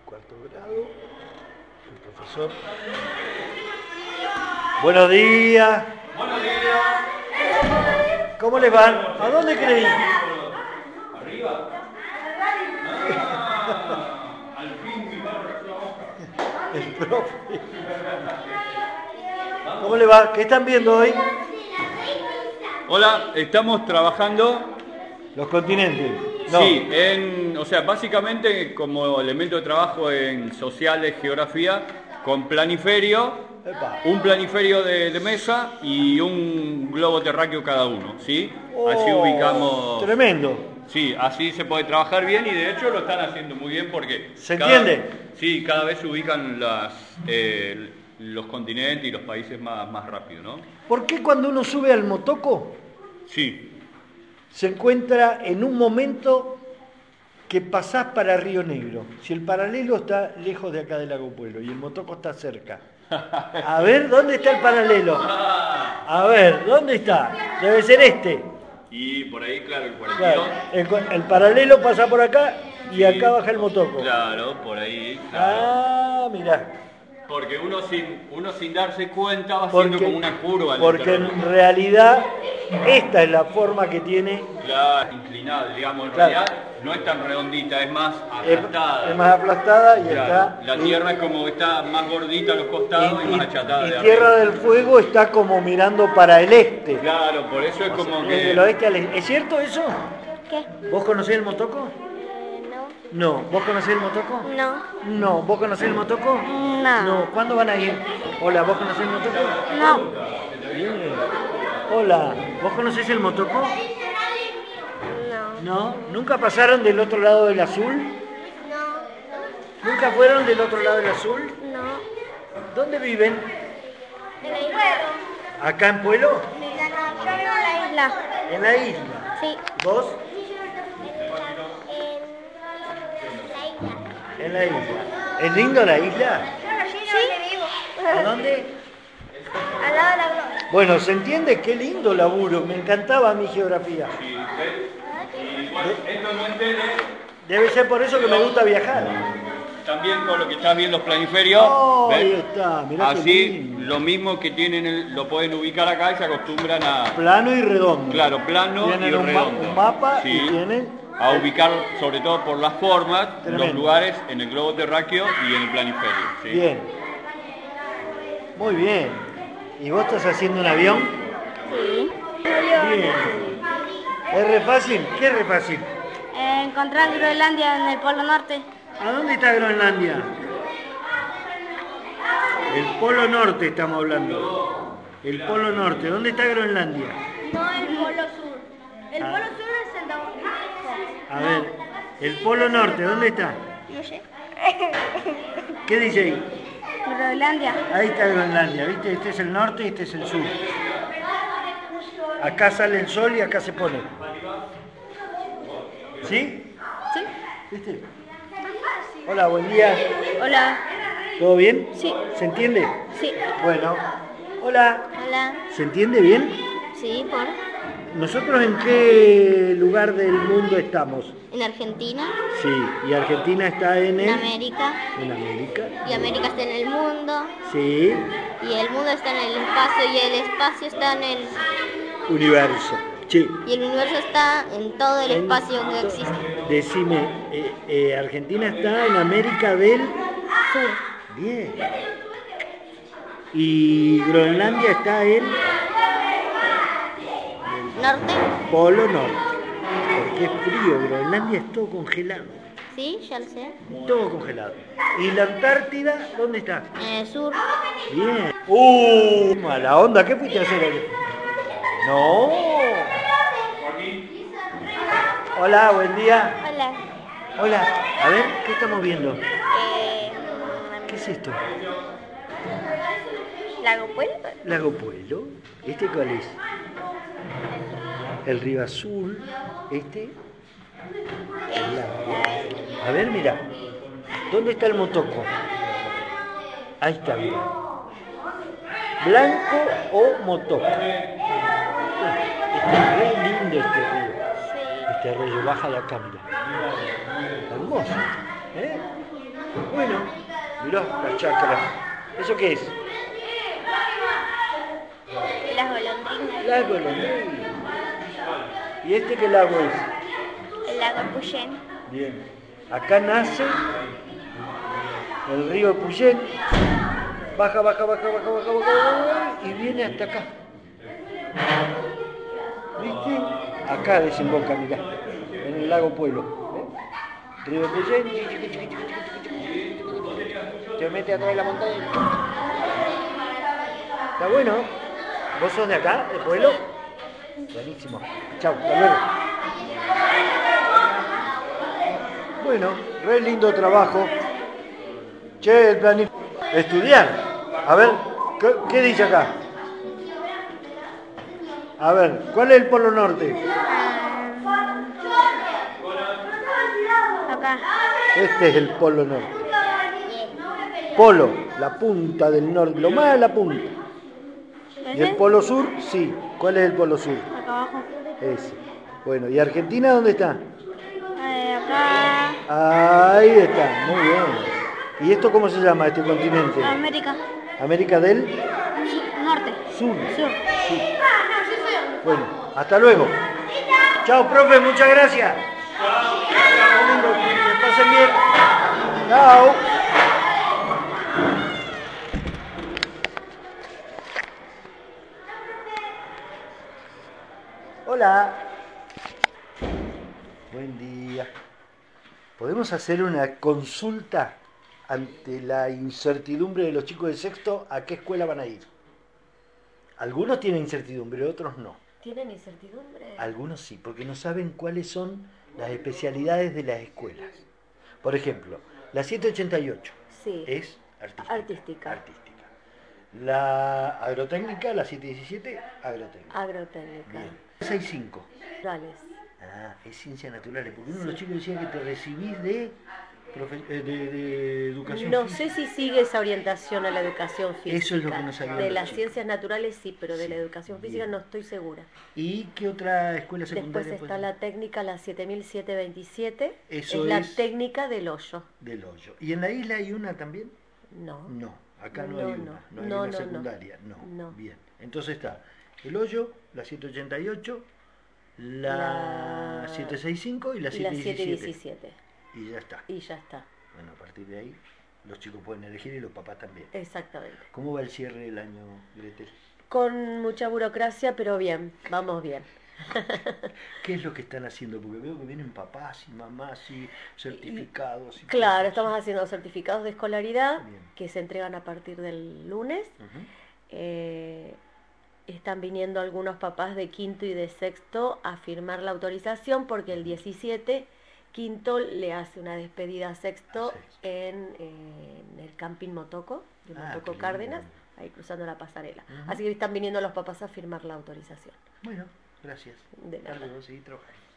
cuarto grado, el profesor. Buenos días. Buenos días. ¿Cómo les van? ¿A dónde creen? Arriba. Al fin mi barro. El profe. ¿Cómo le va? ¿Qué están viendo hoy? Hola, estamos trabajando. Los continentes. No. Sí, o sea, básicamente como elemento de trabajo en sociales, geografía, con planiferio, Epa. un planiferio de mesa y un globo terráqueo cada uno, ¿sí? Así Oh, ubicamos. Tremendo. Sí, así se puede trabajar bien y de hecho lo están haciendo muy bien porque... ¿Se entiende? Sí, cada vez se ubican los continentes y los países más rápido, ¿no? ¿Por qué cuando uno sube al motoco Sí. se encuentra en un momento que pasás para Río Negro? Si el paralelo está lejos de acá de Lago Puelo y el motoco está cerca. A ver, ¿dónde está el paralelo? A ver, ¿dónde está? Debe ser este. Y por ahí, claro, el 42. Claro, el paralelo pasa por acá y Sí, acá baja el motoco. Claro, por ahí, claro. Ah, mirá. Porque uno sin darse cuenta va haciendo como una curva en el Porque terreno. en realidad esta es la forma que tiene. Claro, inclinada, digamos, en Claro. realidad no es tan redondita, es más aplastada. Es más aplastada y Claro, está. la tierra es como que está más gordita a los costados y más achatada y de Tierra arriba. del Fuego está como mirando para el este. Claro, por eso es como Desde que... el oeste al este. ¿Es cierto eso? ¿Qué? ¿Vos conocés el motoco? No. ¿Vos conocés el motoco? No. No. ¿Vos conocés el motoco? No. No. ¿Cuándo van a ir? Hola, ¿vos conocés el motoco? No. Bien. Hola, ¿vos conocés el motoco? No. ¿No? ¿Nunca pasaron del otro lado del azul? No. ¿Nunca fueron del otro lado del azul? No. ¿Dónde viven? ¿En la isla? ¿Acá en Pueblo? Yo vivo en la isla. En la isla. Sí. ¿Vos? En la isla. En la isla. ¿Es lindo la isla? Sí. Vivo. ¿A dónde? Al lado de la gloria. Bueno, ¿se entiende? Qué lindo laburo. Me encantaba mi geografía. Sí, ¿ves? Y bueno, esto no entiende. Debe ser por eso que me gusta viajar. También con lo que estás viendo los planiferios, Oh, ¿ves? ahí está, mirá qué Así, lindo. lo mismo que tienen, lo pueden ubicar acá y se acostumbran a, Plano y redondo. claro, plano Tienen y un redondo. mapa Sí, y tienen... a ubicar, sobre todo por las formas, Tremendo. los lugares en el globo terráqueo y en el planiferio. ¿Sí? Bien. Muy bien. ¿Y vos estás haciendo un avión? Sí. Bien. ¿Es re fácil? ¿Qué es re fácil? Encontrar Groenlandia en el Polo Norte. ¿A dónde está Groenlandia? El Polo Norte estamos hablando. El Polo Norte. ¿Dónde está Groenlandia? No, el Polo Sur. El Polo Sur es el de abajo. A ver, el Polo Norte, ¿dónde está? No sé. ¿Qué dice ahí? Groenlandia. Ahí está Groenlandia, ¿viste? Este es el norte y este es el sur. Acá sale el sol y acá se pone. ¿Sí? ¿Sí? ¿Viste? Hola, buen día. Hola. ¿Todo bien? Sí. ¿Se entiende? Sí. Bueno. Hola. Hola. ¿Se entiende bien? Sí, por. ¿Nosotros en qué lugar del mundo estamos? En Argentina, Sí, y Argentina está en en el... América, En América. y América está en el mundo, Sí, y el mundo está en el espacio, y el espacio está en el... universo. Sí. Y el universo está en todo el espacio que existe. Decime, Argentina está en América del Sur. Bien. Y Groenlandia está en Norte, Polo Norte. Porque es frío, Groenlandia es todo congelado. sí, ya lo sé. Todo congelado. ¿Y la Antártida dónde está? En el sur, Bien. Mala onda, ¿qué fuiste a hacer aquí? No. Hola, buen día. hola. Hola. A ver, ¿qué estamos viendo? ¿Qué es esto? Lago Puelo. Lago Puelo. ¿Este cuál es? El Río Azul. ¿Este? A ver, mira. ¿Dónde está el motoco? Ahí está, mira. ¿Blanco o motoco? Está re lindo este río. Este río, baja la cámara. Hermoso. ¿Eh? Bueno. Mirá, las chacras. ¿Eso qué es? Las golondrinas. Las golondrinas. ¿Y este qué lago es? El lago Puyén. Bien. Acá nace el río Puyén. Baja, y viene hasta acá. ¿Viste? Acá desemboca, mirá, en el lago Pueblo. Río Puyén, se mete atrás de la montaña. Está bueno. ¿Vos sos de acá, de Pueblo? Buenísimo. Chau, hasta luego. Bueno, re lindo trabajo. Che, el planito. Estudiar. A ver, ¿qué dice acá? A ver, ¿cuál es el polo norte? Acá. Este es el polo norte. Polo, la punta del norte, lo más de la punta. ¿Y el polo sur? Sí. ¿Cuál es el polo sur? Acá abajo. Ese. Bueno, ¿y Argentina dónde está? Acá. Ahí está, muy bien. ¿Y esto cómo se llama, este continente? América. ¿América del Norte. Sur? Sur. Sí. Bueno, hasta luego. Chao, profe, muchas gracias. Qué lindo, que pasen bien. Chao. Hola. Buen día. ¿Podemos hacer una consulta ante la incertidumbre de los chicos de sexto a qué escuela van a ir? Algunos tienen incertidumbre, otros no. ¿Tienen incertidumbre? Algunos sí, porque no saben cuáles son las especialidades de las escuelas. Por ejemplo, la 788 Sí. es Artística. artística. La agrotécnica, la 717, agrotécnica. Agrotécnica. Bien. 65. Naturales. Ah, es ciencias naturales, porque uno de los chicos decía que te recibís de educación No física. sé si sigue esa orientación a la educación física. Eso es lo que no sabían De los las chicos. ciencias naturales sí, pero de Sí, la educación física bien. no estoy segura. ¿Y qué otra escuela secundaria? Después está puede la técnica, la 7727. Eso es la es- técnica del hoyo. ser? Del hoyo. ¿Y en la isla hay una también? No. No, acá no, No, hay no. una. No, No, hay una no, no. secundaria. No. No. Bien. Entonces está el hoyo, la 788, la 765 y la Y la 717. 717. Y ya está. Y ya está. Bueno, a partir de ahí los chicos pueden elegir y los papás también. Exactamente. ¿Cómo va el cierre del año, Gretel? Con mucha burocracia, pero bien. Vamos bien. ¿Qué es lo que están haciendo? Porque veo que vienen papás y mamás y certificados. Y Claro, cosas. estamos haciendo certificados de escolaridad Bien. que se entregan a partir del lunes. Ujú. Están viniendo algunos papás de quinto y de sexto a firmar la autorización porque el 17 quinto le hace una despedida a sexto A sexto. en el camping Motoco, de Ah, Motoco qué lindo. Cárdenas, ahí cruzando la pasarela. Ujú. Así que están viniendo los papás a firmar la autorización. Bueno, gracias. De nada. Hasta luego, seguí trabajando.